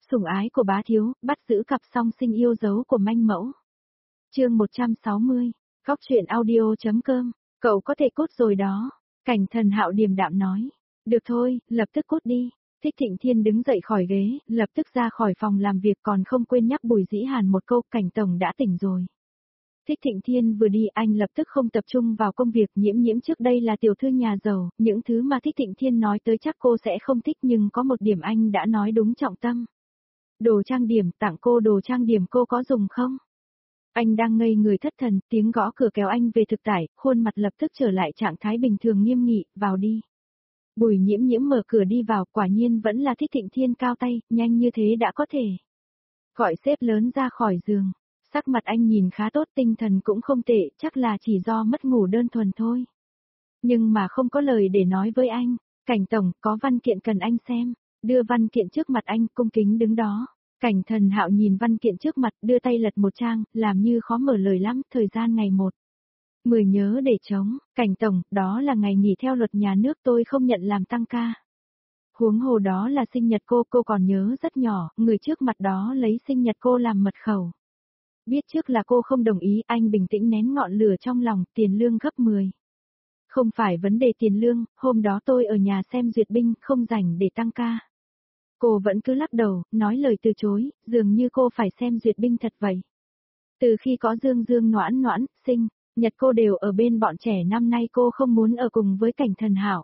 Sủng ái của bá thiếu, bắt giữ cặp song sinh yêu dấu của manh mẫu. Chương 160, Góc truyện audio.com, cậu có thể cút rồi đó. Cảnh Thần Hạo điềm đạm nói. Được thôi, lập tức cút đi. Thích Thịnh Thiên đứng dậy khỏi ghế, lập tức ra khỏi phòng làm việc còn không quên nhắc Bùi Dĩ Hàn một câu, Cảnh Tổng đã tỉnh rồi. Thích Thịnh Thiên vừa đi anh lập tức không tập trung vào công việc. Nhiễm trước đây là tiểu thư nhà giàu, những thứ mà Thích Thịnh Thiên nói tới chắc cô sẽ không thích, nhưng có một điểm anh đã nói đúng trọng tâm. Đồ trang điểm, tặng cô đồ trang điểm, cô có dùng không? Anh đang ngây người thất thần, tiếng gõ cửa kéo anh về thực tại, khuôn mặt lập tức trở lại trạng thái bình thường nghiêm nghị, vào đi. Bùi Nhiễm mở cửa đi vào, quả nhiên vẫn là Thích Thịnh Thiên cao tay, nhanh như thế đã có thể. Gọi sếp lớn ra khỏi giường, sắc mặt anh nhìn khá tốt, tinh thần cũng không tệ, chắc là chỉ do mất ngủ đơn thuần thôi. Nhưng mà không có lời để nói với anh, Cảnh Tổng, có văn kiện cần anh xem, đưa văn kiện trước mặt anh, cung kính đứng đó. Cảnh Thần Hạo nhìn văn kiện trước mặt, đưa tay lật một trang, làm như khó mở lời lắm, thời gian ngày 1/10 nhớ để chống, Cảnh Tổng, đó là ngày nghỉ theo luật nhà nước, tôi không nhận làm tăng ca. Huống hồ đó là sinh nhật cô còn nhớ rất nhỏ, người trước mặt đó lấy sinh nhật cô làm mật khẩu. Biết trước là cô không đồng ý, anh bình tĩnh nén ngọn lửa trong lòng, tiền lương gấp 10. Không phải vấn đề tiền lương, hôm đó tôi ở nhà xem duyệt binh, không rảnh để tăng ca. Cô vẫn cứ lắc đầu, nói lời từ chối, dường như cô phải xem duyệt binh thật vậy. Từ khi có Dương Noãn, sinh nhật cô đều ở bên bọn trẻ, năm nay cô không muốn ở cùng với Cảnh Thần Hạo.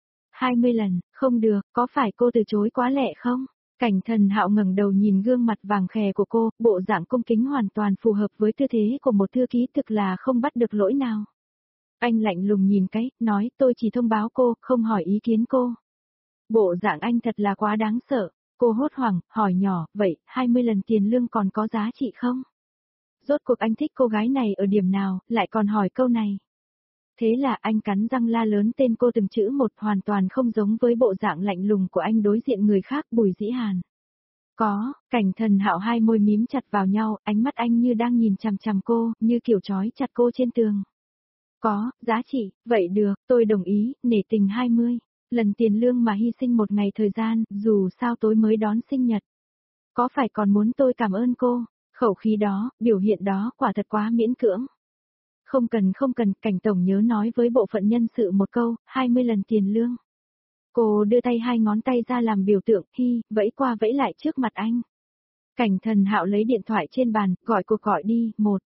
20 lần, không được, có phải cô từ chối quá lẹ không? Cảnh Thần Hạo ngẩng đầu nhìn gương mặt vàng khè của cô, bộ dạng cung kính hoàn toàn phù hợp với tư thế của một thư ký, thực là không bắt được lỗi nào. Anh lạnh lùng nhìn cái, nói tôi chỉ thông báo cô, không hỏi ý kiến cô. Bộ dạng anh thật là quá đáng sợ. Cô hốt hoảng, hỏi nhỏ, vậy, 20 lần tiền lương còn có giá trị không? Rốt cuộc anh thích cô gái này ở điểm nào, lại còn hỏi câu này. Thế là anh cắn răng la lớn tên cô từng chữ một, hoàn toàn không giống với bộ dạng lạnh lùng của anh đối diện người khác, Bùi Dĩ Hàn. Có, Cảnh Thần Hạo hai môi mím chặt vào nhau, ánh mắt anh như đang nhìn chằm chằm cô, như kiểu trói chặt cô trên tường. Có, giá trị, vậy được, tôi đồng ý, nể tình 20 lần tiền lương mà hy sinh một ngày thời gian, dù sao tối mới đón sinh nhật. Có phải còn muốn tôi cảm ơn cô? Khẩu khí đó, biểu hiện đó quả thật quá miễn cưỡng. Không cần, Cảnh Tổng nhớ nói với bộ phận nhân sự một câu, 20 lần tiền lương. Cô đưa tay hai ngón tay ra làm biểu tượng, vẫy qua vẫy lại trước mặt anh. Cảnh Thần Hạo lấy điện thoại trên bàn, gọi cuộc gọi đi,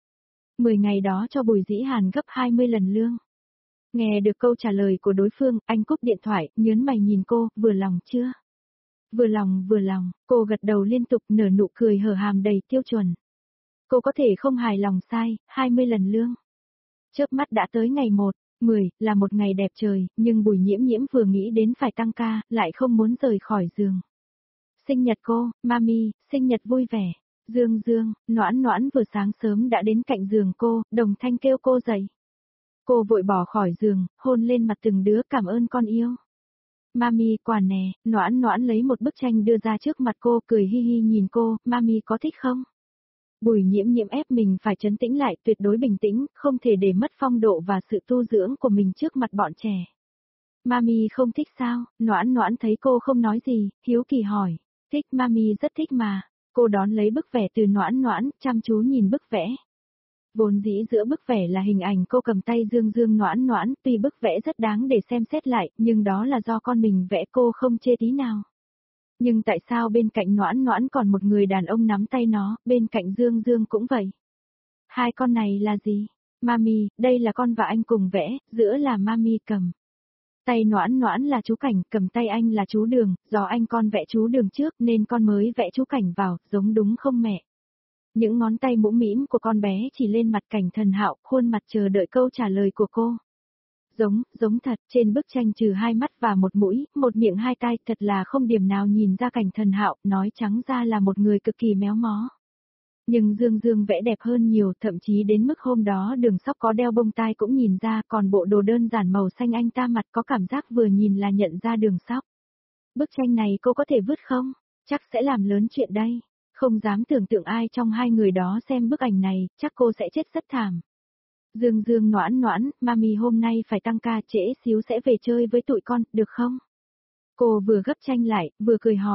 10 ngày đó cho Bùi Dĩ Hàn gấp 20 lần lương. Nghe được câu trả lời của đối phương, anh cúp điện thoại, nhớn mày nhìn cô, vừa lòng chưa? Vừa lòng, cô gật đầu liên tục, nở nụ cười hở hàm đầy tiêu chuẩn. Cô có thể không hài lòng sai, 20 lần lương. Chớp mắt đã tới ngày 1/10, là một ngày đẹp trời, nhưng Bùi Nhiễm vừa nghĩ đến phải tăng ca, lại không muốn rời khỏi giường. Sinh nhật cô, Mami, sinh nhật vui vẻ. Dương, Noãn vừa sáng sớm đã đến cạnh giường cô, đồng thanh kêu cô dậy. Cô vội bỏ khỏi giường, hôn lên mặt từng đứa, cảm ơn con yêu. Mami, quà nè, Noãn lấy một bức tranh đưa ra trước mặt cô, cười hi hi nhìn cô, Mami có thích không? Bùi Nhiễm ép mình phải trấn tĩnh lại, tuyệt đối bình tĩnh, không thể để mất phong độ và sự tu dưỡng của mình trước mặt bọn trẻ. Mami không thích sao? Noãn thấy cô không nói gì, hiếu kỳ hỏi. Thích, Mami rất thích mà. Cô đón lấy bức vẽ từ Noãn, chăm chú nhìn bức vẽ. Vốn dĩ giữa bức vẽ là hình ảnh cô cầm tay Dương Noãn, tuy bức vẽ rất đáng để xem xét lại, nhưng đó là do con mình vẽ, cô không chê tí nào. Nhưng tại sao bên cạnh Noãn còn một người đàn ông nắm tay nó, bên cạnh Dương cũng vậy? Hai con này là gì? Mami, đây là con và anh cùng vẽ, giữa là Mami cầm. Tay Noãn là chú Cảnh, cầm tay anh là chú Đường, do anh con vẽ chú Đường trước nên con mới vẽ chú Cảnh vào, giống đúng không mẹ? Những ngón tay mũm mĩm của con bé chỉ lên mặt Cảnh Thần Hạo, khuôn mặt chờ đợi câu trả lời của cô. Giống thật, trên bức tranh trừ hai mắt và một mũi, một miệng hai tai, thật là không điểm nào nhìn ra Cảnh Thần Hạo, nói trắng ra là một người cực kỳ méo mó. Nhưng Dương vẽ đẹp hơn nhiều, thậm chí đến mức hôm đó Đường Sóc có đeo bông tai cũng nhìn ra, còn bộ đồ đơn giản màu xanh anh ta mặt có cảm giác vừa nhìn là nhận ra Đường Sóc. Bức tranh này cô có thể vứt không? Chắc sẽ làm lớn chuyện đây. Không dám tưởng tượng ai trong hai người đó xem bức ảnh này, chắc cô sẽ chết rất thảm. Dương Noãn, Mami hôm nay phải tăng ca, trễ xíu sẽ về chơi với tụi con, được không? Cô vừa gấp tranh lại, vừa cười hỏi.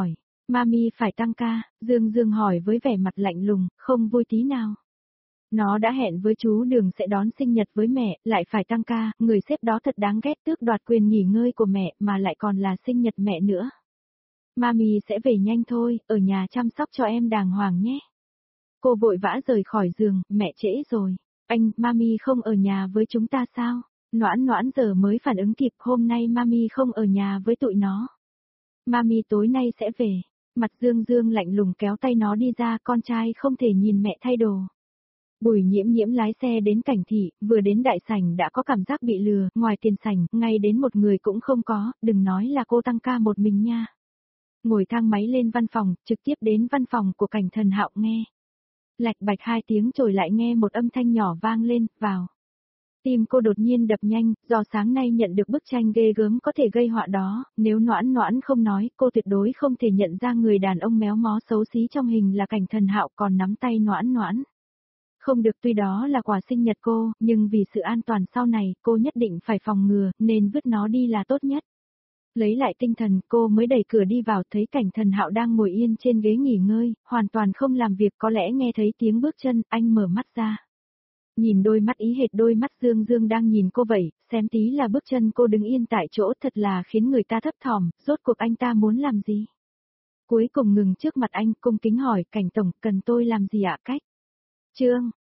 Mami phải tăng ca, Dương Dương hỏi với vẻ mặt lạnh lùng, không vui tí nào. Nó đã hẹn với chú Đường sẽ đón sinh nhật với mẹ, lại phải tăng ca, người sếp đó thật đáng ghét, tước đoạt quyền nghỉ ngơi của mẹ mà lại còn là sinh nhật mẹ nữa. Mami sẽ về nhanh thôi, ở nhà chăm sóc cho em đàng hoàng nhé. Cô vội vã rời khỏi giường, mẹ trễ rồi. Anh, Mami không ở nhà với chúng ta sao? Noãn Noãn giờ mới phản ứng kịp, hôm nay Mami không ở nhà với tụi nó. Mami tối nay sẽ về. Mặt Dương Dương lạnh lùng kéo tay nó đi ra, con trai không thể nhìn mẹ thay đồ. Bùi Nhiễm Nhiễm lái xe đến Cảnh Thị, vừa đến đại sảnh đã có cảm giác bị lừa, ngoài tiền sảnh, ngay đến một người cũng không có, đừng nói là cô tăng ca một mình nha. Ngồi thang máy lên văn phòng, trực tiếp đến văn phòng của Cảnh Thần Hạo nghe. Lạch bạch 2 tiếng rồi lại nghe một âm thanh nhỏ vang lên, vào. Tim cô đột nhiên đập nhanh, do sáng nay nhận được bức tranh ghê gớm có thể gây họa đó, nếu Noãn Noãn không nói, cô tuyệt đối không thể nhận ra người đàn ông méo mó xấu xí trong hình là Cảnh Thần Hạo còn nắm tay Noãn Noãn. Không được, tuy đó là quà sinh nhật cô, nhưng vì sự an toàn sau này, cô nhất định phải phòng ngừa, nên vứt nó đi là tốt nhất. Lấy lại tinh thần, cô mới đẩy cửa đi vào, thấy Cảnh Thần Hạo đang ngồi yên trên ghế nghỉ ngơi, hoàn toàn không làm việc, có lẽ nghe thấy tiếng bước chân, anh mở mắt ra. Nhìn đôi mắt ý hệt đôi mắt Dương Dương đang nhìn cô vậy, xem tí là bước chân cô đứng yên tại chỗ thật là khiến người ta thấp thỏm, rốt cuộc anh ta muốn làm gì? Cuối cùng ngừng trước mặt anh, cung kính hỏi, Cảnh Tổng, cần tôi làm gì ạ? Cách. Trương,